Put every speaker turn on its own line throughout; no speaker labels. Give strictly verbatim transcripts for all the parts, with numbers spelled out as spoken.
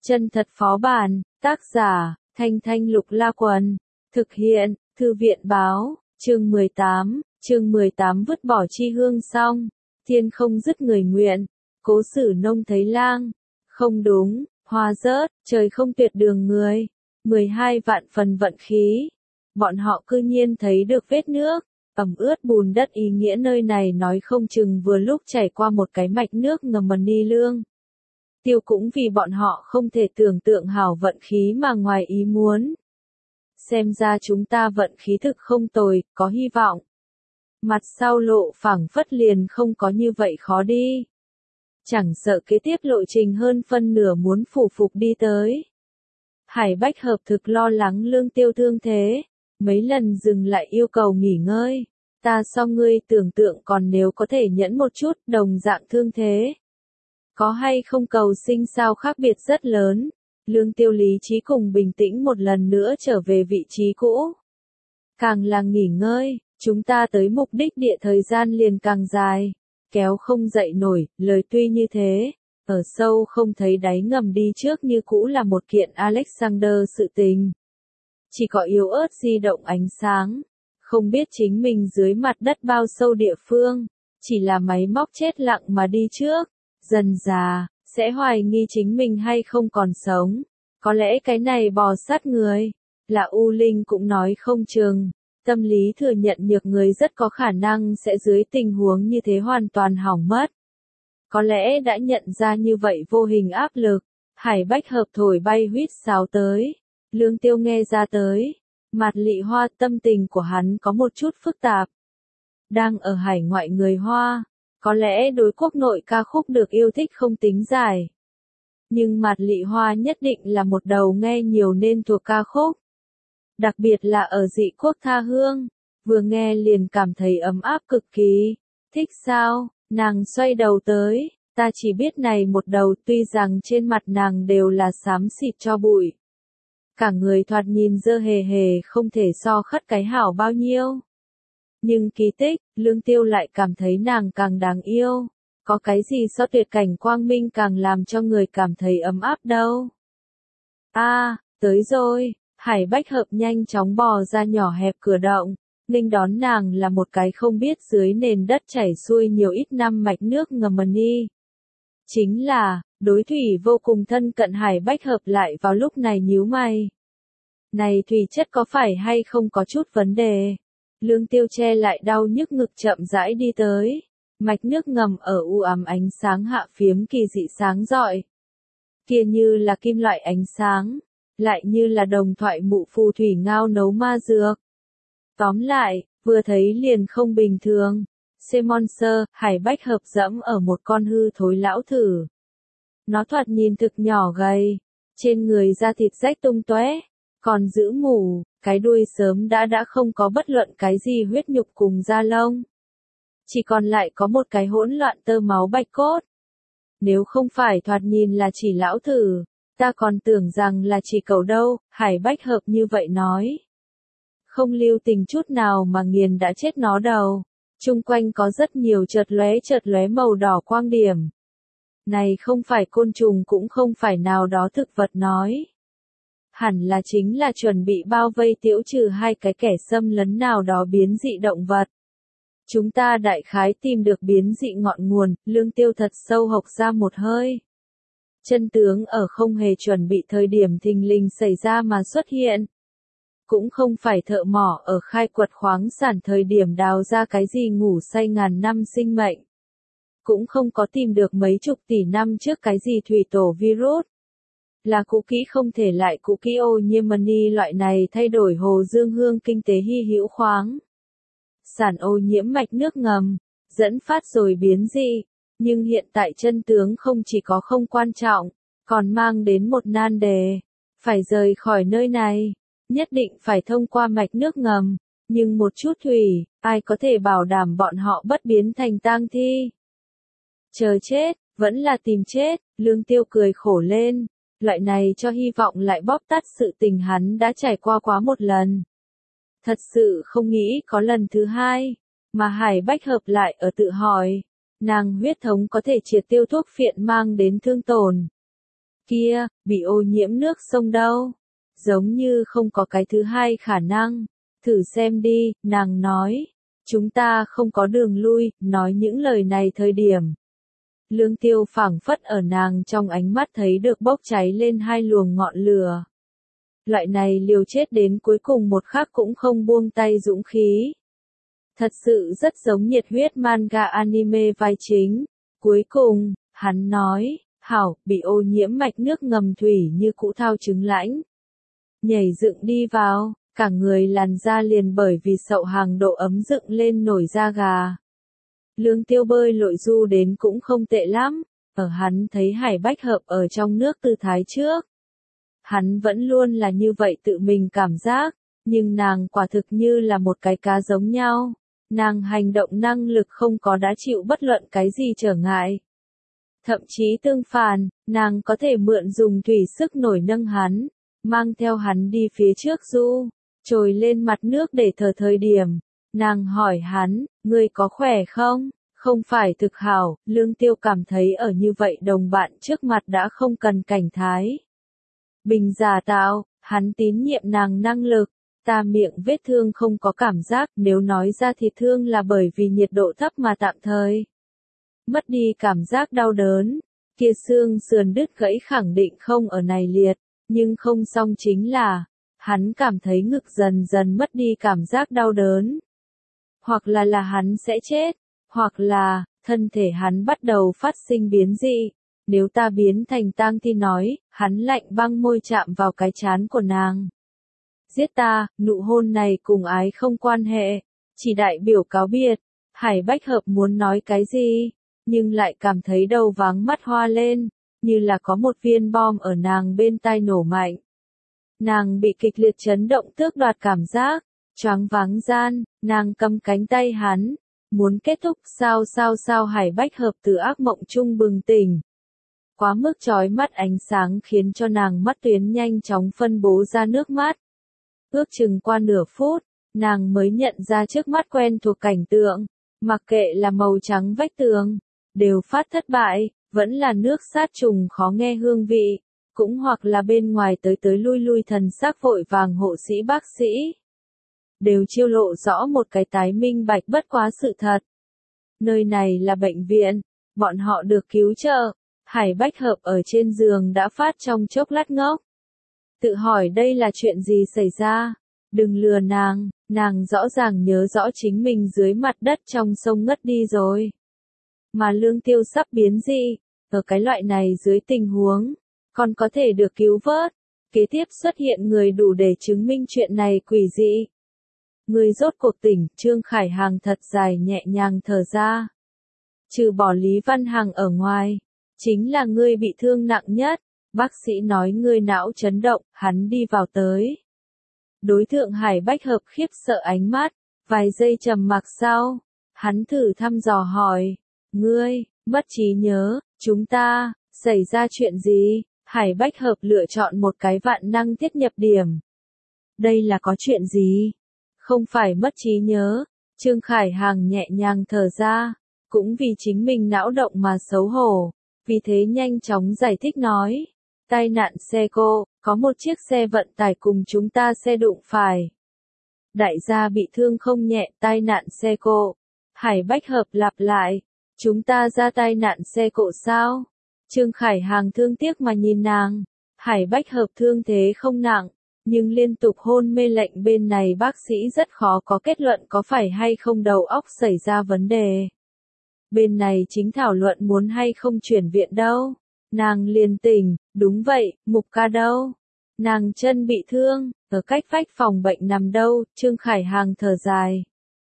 Chân thật phó bản, tác giả, Thanh Thanh Lục La Quần, thực hiện, Thư viện báo, chương mười tám, chương mười tám vứt bỏ chi hương xong, thiên không dứt người nguyện, cố xử nông thấy lang, không đúng, hoa rớt, trời không tuyệt đường người, mười hai vạn phần vận khí, bọn họ cư nhiên thấy được vết nước, ẩm ướt bùn đất ý nghĩa nơi này nói không chừng vừa lúc chảy qua một cái mạch nước ngầm mần ni lương. Tiêu cũng vì bọn họ không thể tưởng tượng hảo vận khí mà ngoài ý muốn. Xem ra chúng ta vận khí thực không tồi, có hy vọng. Mặt sau lộ phảng phất liền không có như vậy khó đi. Chẳng sợ kế tiếp lộ trình hơn phân nửa muốn phủ phục đi tới. Hải Bách Hợp thực lo lắng Lương Tiêu thương thế, mấy lần dừng lại yêu cầu nghỉ ngơi. Ta so ngươi tưởng tượng còn nếu có thể nhẫn một chút đồng dạng thương thế. Có hay không cầu sinh sao khác biệt rất lớn. Lương Tiêu lý trí cùng bình tĩnh một lần nữa trở về vị trí cũ. Càng là nghỉ ngơi, chúng ta tới mục đích địa thời gian liền càng dài. Kéo không dậy nổi, lời tuy như thế. Ở sâu không thấy đáy ngầm đi trước như cũ là một kiện Alexander sự tình. Chỉ có yếu ớt di động ánh sáng. Không biết chính mình dưới mặt đất bao sâu địa phương. Chỉ là máy móc chết lặng mà đi trước. Dần già, sẽ hoài nghi chính mình hay không còn sống. Có lẽ cái này bò sát người. Là U Linh cũng nói không chừng. Tâm lý thừa nhận nhược người rất có khả năng sẽ dưới tình huống như thế hoàn toàn hỏng mất. Có lẽ đã nhận ra như vậy vô hình áp lực. Hải Bách Hợp thổi bay huýt sáo tới. Lương Tiêu nghe ra tới. Mạt Lị Hoa tâm tình của hắn có một chút phức tạp. Đang ở hải ngoại người Hoa. Có lẽ đối quốc nội ca khúc được yêu thích không tính dài. Nhưng Mạt Lị Hoa nhất định là một đầu nghe nhiều nên thuộc ca khúc. Đặc biệt là ở dị quốc tha hương. Vừa nghe liền cảm thấy ấm áp cực kỳ. Thích sao? Nàng xoay đầu tới. Ta chỉ biết này một đầu tuy rằng trên mặt nàng đều là xám xịt cho bụi. Cả người thoạt nhìn dơ hề hề không thể so khất cái hảo bao nhiêu. Nhưng kỳ tích, Lương Tiêu lại cảm thấy nàng càng đáng yêu. Có cái gì so tuyệt cảnh quang minh càng làm cho người cảm thấy ấm áp đâu. A, à, tới rồi, Hải Bách Hợp nhanh chóng bò ra nhỏ hẹp cửa động. Nghênh đón nàng là một cái không biết dưới nền đất chảy xuôi nhiều ít năm mạch nước ngầm mần ni. Chính là, đối thủy vô cùng thân cận Hải Bách Hợp lại vào lúc này nhíu mày. Này thủy chất có phải hay không có chút vấn đề? Lương Tiêu che lại đau nhức ngực chậm rãi đi tới. Mạch nước ngầm ở u ám ánh sáng hạ phiếm kỳ dị sáng rọi. Kia như là kim loại ánh sáng, lại như là đồng thoại mụ phù thủy ngao nấu ma dược. Tóm lại, vừa thấy liền không bình thường. Semonser, Hải Bách Hợp dẫm ở một con hư thối lão thử. Nó thoạt nhìn thực nhỏ gầy, trên người da thịt rách tung tóe, còn giữ mủ, cái đuôi sớm đã đã không có bất luận cái gì huyết nhục cùng da lông. Chỉ còn lại có một cái hỗn loạn tơ máu bạch cốt. Nếu không phải thoạt nhìn là chỉ lão thử, ta còn tưởng rằng là chỉ cẩu đâu, Hải Bách Hợp như vậy nói. Không lưu tình chút nào mà nghiền đã chết nó đầu. Chung quanh có rất nhiều chợt lóe chợt lóe màu đỏ quang điểm. Này không phải côn trùng cũng không phải nào đó thực vật nói. Hẳn là chính là chuẩn bị bao vây tiễu trừ hai cái kẻ xâm lấn nào đó biến dị động vật. Chúng ta đại khái tìm được biến dị ngọn nguồn, Lương Tiêu thật sâu hộc ra một hơi. Chân tướng ở không hề chuẩn bị thời điểm thình lình xảy ra mà xuất hiện. Cũng không phải thợ mỏ ở khai quật khoáng sản thời điểm đào ra cái gì ngủ say ngàn năm sinh mệnh. Cũng không có tìm được mấy chục tỷ năm trước cái gì thủy tổ virus. Là cũ kỹ không thể lại cũ kỹ ô nhiễm mani loại này thay đổi hồ dương hương kinh tế hy hữu khoáng. Sản ô nhiễm mạch nước ngầm, dẫn phát rồi biến dị. Nhưng hiện tại chân tướng không chỉ có không quan trọng, còn mang đến một nan đề. Phải rời khỏi nơi này. Nhất định phải thông qua mạch nước ngầm, nhưng một chút thủy, ai có thể bảo đảm bọn họ bất biến thành tang thi? Chờ chết, vẫn là tìm chết, Lương Tiêu cười khổ lên, loại này cho hy vọng lại bóp tắt sự tình hắn đã trải qua quá một lần. Thật sự không nghĩ có lần thứ hai, mà Hải Bách Hợp lại ở tự hỏi, nàng huyết thống có thể triệt tiêu thuốc phiện mang đến thương tổn. Kia, bị ô nhiễm nước sông đâu? Giống như không có cái thứ hai khả năng. Thử xem đi, nàng nói. Chúng ta không có đường lui, nói những lời này thời điểm. Lương Tiêu phảng phất ở nàng trong ánh mắt thấy được bốc cháy lên hai luồng ngọn lửa. Loại này liều chết đến cuối cùng một khắc cũng không buông tay dũng khí. Thật sự rất giống nhiệt huyết manga anime vai chính. Cuối cùng, hắn nói, hảo, bị ô nhiễm mạch nước ngầm thủy như cũ thao trứng lãnh. Nhảy dựng đi vào, cả người làn da liền bởi vì sậu hàng độ ấm dựng lên nổi da gà. Lương Tiêu bơi lội du đến cũng không tệ lắm, ở hắn thấy Hải Bách Hợp ở trong nước tư thái trước. Hắn vẫn luôn là như vậy tự mình cảm giác, nhưng nàng quả thực như là một cái cá giống nhau. Nàng hành động năng lực không có đã chịu bất luận cái gì trở ngại. Thậm chí tương phản, nàng có thể mượn dùng thủy sức nổi nâng hắn, mang theo hắn đi phía trước du, trồi lên mặt nước để thở thời điểm. Nàng hỏi hắn, ngươi có khỏe không? Không phải thực hảo, Lương Tiêu cảm thấy ở như vậy đồng bạn trước mặt đã không cần cảnh thái. Bình giả tạo, hắn tín nhiệm nàng năng lực. Ta miệng vết thương không có cảm giác, nếu nói ra thì thương là bởi vì nhiệt độ thấp mà tạm thời. Mất đi cảm giác đau đớn, kia xương sườn đứt gãy khẳng định không ở này liệt, nhưng không xong chính là, hắn cảm thấy ngực dần dần mất đi cảm giác đau đớn. Hoặc là là hắn sẽ chết, hoặc là, thân thể hắn bắt đầu phát sinh biến dị. Nếu ta biến thành tang thi nói, hắn lạnh băng môi chạm vào cái trán của nàng. Giết ta, nụ hôn này cùng ái không quan hệ, chỉ đại biểu cáo biệt. Hải Bách Hợp muốn nói cái gì, nhưng lại cảm thấy đầu váng mắt hoa lên, như là có một viên bom ở nàng bên tai nổ mạnh. Nàng bị kịch liệt chấn động tước đoạt cảm giác, choáng váng gian, nàng cầm cánh tay hắn, muốn kết thúc sao sao sao Hải Bách Hợp từ ác mộng chung bừng tỉnh. Quá mức chói mắt ánh sáng khiến cho nàng mắt tuyến nhanh chóng phân bố ra nước mắt. Ước chừng qua nửa phút, nàng mới nhận ra trước mắt quen thuộc cảnh tượng, mặc kệ là màu trắng vách tường, đều phát thất bại, vẫn là nước sát trùng khó nghe hương vị, cũng hoặc là bên ngoài tới tới lui lui thần sắc vội vàng hộ sĩ bác sĩ. Đều chiêu lộ rõ một cái tái minh bạch bất quá sự thật. Nơi này là bệnh viện, bọn họ được cứu trợ, Hải Bách Hợp ở trên giường đã phát trong chốc lát ngốc. Tự hỏi đây là chuyện gì xảy ra, đừng lừa nàng, nàng rõ ràng nhớ rõ chính mình dưới mặt đất trong sông ngất đi rồi. Mà Lương Tiêu sắp biến dị, ở cái loại này dưới tình huống, còn có thể được cứu vớt. Kế tiếp xuất hiện người đủ để chứng minh chuyện này quỷ dị. Người rốt cuộc tỉnh, Trương Khải Hằng thật dài nhẹ nhàng thở ra. Trừ bỏ Lý Văn Hằng ở ngoài, chính là ngươi bị thương nặng nhất. Bác sĩ nói ngươi não chấn động, hắn đi vào tới. Đối tượng Hải Bách Hợp khiếp sợ ánh mắt, vài giây trầm mặc sau, hắn thử thăm dò hỏi, ngươi, mất trí nhớ, chúng ta, xảy ra chuyện gì? Hải Bách Hợp lựa chọn một cái vạn năng thiết nhập điểm. Đây là có chuyện gì? Không phải mất trí nhớ, Trương Khải Hằng nhẹ nhàng thở ra, cũng vì chính mình não động mà xấu hổ, vì thế nhanh chóng giải thích nói. Tai nạn xe cộ, có một chiếc xe vận tải cùng chúng ta xe đụng phải. Đại gia bị thương không nhẹ, tai nạn xe cộ. Hải Bách Hợp lặp lại, chúng ta ra tai nạn xe cộ sao? Trương Khải Hằng thương tiếc mà nhìn nàng. Hải Bách Hợp thương thế không nặng, nhưng liên tục hôn mê lệnh bên này bác sĩ rất khó có kết luận có phải hay không đầu óc xảy ra vấn đề. Bên này chính thảo luận muốn hay không chuyển viện đâu. Nàng liền tỉnh, đúng vậy, Mục ca đâu? Nàng chân bị thương, ở cách vách phòng bệnh nằm đâu? Trương Khải Hằng thở dài.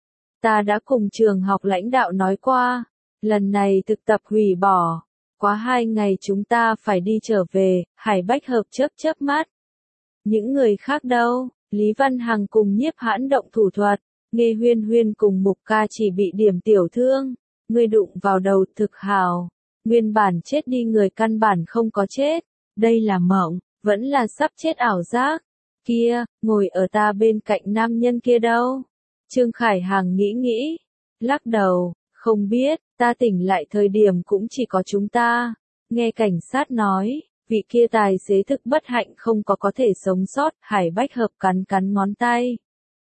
Ta đã cùng trường học lãnh đạo nói qua, lần này thực tập hủy bỏ. Quá hai ngày chúng ta phải đi trở về, Hải Bách Hợp chớp chớp mắt. Những người khác đâu? Lý Văn Hằng cùng Nhiếp Hãn động thủ thuật, Nghê Huyên Huyên cùng Mục ca chỉ bị điểm tiểu thương. Ngươi đụng vào đầu thực hào. Nguyên bản chết đi người căn bản không có chết, đây là mộng, vẫn là sắp chết ảo giác. Kia, ngồi ở ta bên cạnh nam nhân kia đâu? Trương Khải Hằng nghĩ nghĩ, lắc đầu, không biết, ta tỉnh lại thời điểm cũng chỉ có chúng ta. Nghe cảnh sát nói, Vị kia tài xế thực bất hạnh không có có thể sống sót, Hải Bách Hợp cắn cắn ngón tay.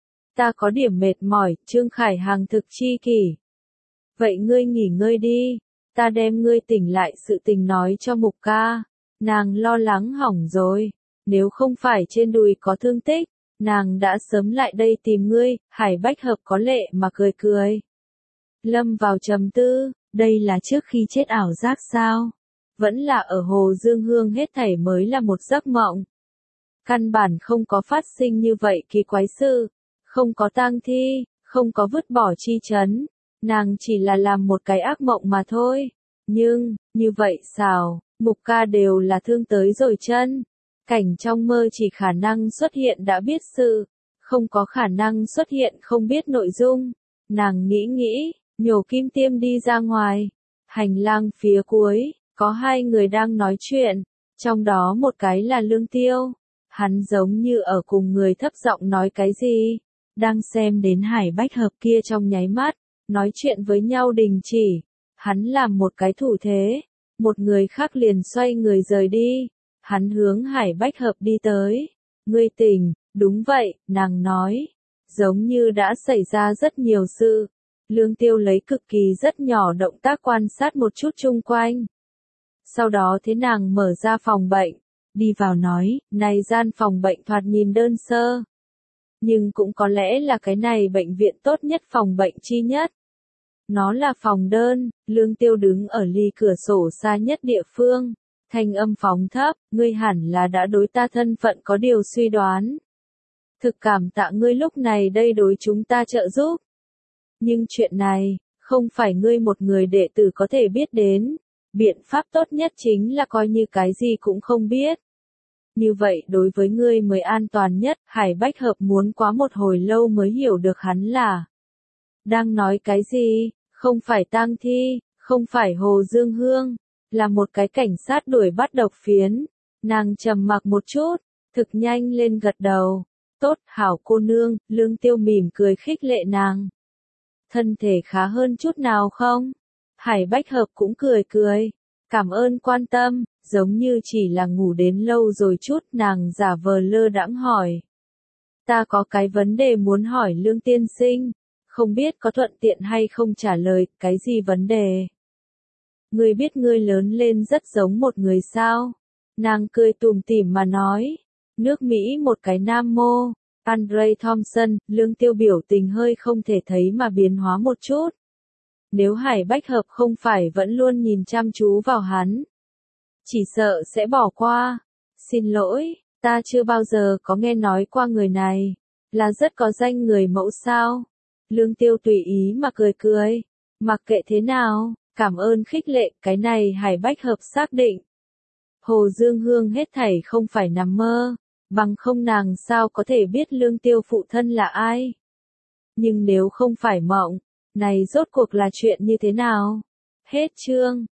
Ta có điểm mệt mỏi, Trương Khải Hàng thực chi kỷ. Vậy ngươi nghỉ ngơi đi, ta đem ngươi tỉnh lại sự tình nói cho Mục ca. Nàng lo lắng hỏng rồi, nếu không phải trên đùi có thương tích, nàng đã sớm lại đây tìm ngươi. Hải Bách Hợp có lệ mà cười cười. Lâm vào trầm tư, đây là trước khi chết ảo giác sao? Vẫn là ở Hồ Dương Hương hết thảy mới là một giấc mộng. Căn bản không có phát sinh như vậy kỳ quái sự, không có tang thi, không có vứt bỏ chi chấn, nàng chỉ là làm một cái ác mộng mà thôi. Nhưng, như vậy sao, Mục ca đều là thương tới rồi chân. Cảnh trong mơ chỉ khả năng xuất hiện đã biết sự, không có khả năng xuất hiện không biết nội dung. Nàng nghĩ nghĩ, nhổ kim tiêm đi ra ngoài. Hành lang phía cuối, có hai người đang nói chuyện, trong đó một cái là Lương Tiêu. Hắn giống như ở cùng người thấp giọng nói cái gì, đang xem đến Hải Bách Hợp kia trong nháy mắt, nói chuyện với nhau đình chỉ. Hắn làm một cái thủ thế, một người khác liền xoay người rời đi. Hắn hướng Hải Bách Hợp đi tới. Ngươi tỉnh, đúng vậy, nàng nói. Giống như đã xảy ra rất nhiều sự. Lương Tiêu lấy cực kỳ rất nhỏ động tác quan sát một chút chung quanh. Sau đó thế nàng mở ra phòng bệnh, đi vào nói, này gian phòng bệnh thoạt nhìn đơn sơ. Nhưng cũng có lẽ là cái này bệnh viện tốt nhất phòng bệnh chi nhất. Nó là phòng đơn. Lương Tiêu đứng ở ly cửa sổ xa nhất địa phương. Thanh âm phóng thấp, ngươi hẳn là đã đối ta thân phận có điều suy đoán. Thực cảm tạ ngươi lúc này đây đối chúng ta trợ giúp. Nhưng chuyện này, không phải ngươi một người đệ tử có thể biết đến. Biện pháp tốt nhất chính là coi như cái gì cũng không biết. Như vậy đối với ngươi mới an toàn nhất. Hải Bách Hợp muốn quá một hồi lâu mới hiểu được hắn là đang nói cái gì. Không phải tang thi, không phải Hồ Dương Hương, là một cái cảnh sát đuổi bắt độc phiến. Nàng trầm mặc một chút, thực nhanh lên gật đầu. Tốt, hảo cô nương. Lương Tiêu mỉm cười khích lệ nàng. Thân thể khá hơn chút nào không? Hải Bách Hợp cũng cười cười. Cảm ơn quan tâm, giống như chỉ là ngủ đến lâu rồi chút. Nàng giả vờ lơ đãng hỏi. Ta có cái vấn đề muốn hỏi Lương tiên sinh. Không biết có thuận tiện hay không trả lời. Cái gì vấn đề? Ngươi biết ngươi lớn lên rất giống một người sao? Nàng cười tủm tỉm mà nói. Nước Mỹ một cái nam mô. Andre Thompson. Lương Tiêu biểu tình hơi không thể thấy mà biến hóa một chút. Nếu Hải Bách Hợp không phải vẫn luôn nhìn chăm chú vào hắn, chỉ sợ sẽ bỏ qua. Xin lỗi, ta chưa bao giờ có nghe nói qua người này. Là rất có danh người mẫu sao? Lương Tiêu tùy ý mà cười cười. Mặc kệ thế nào, cảm ơn khích lệ. Cái này Hải Bách Hợp xác định. Hồ Dương Hương hết thảy không phải nằm mơ. Bằng không nàng sao có thể biết Lương Tiêu phụ thân là ai? Nhưng nếu không phải mộng, này rốt cuộc là chuyện như thế nào? Hết chương.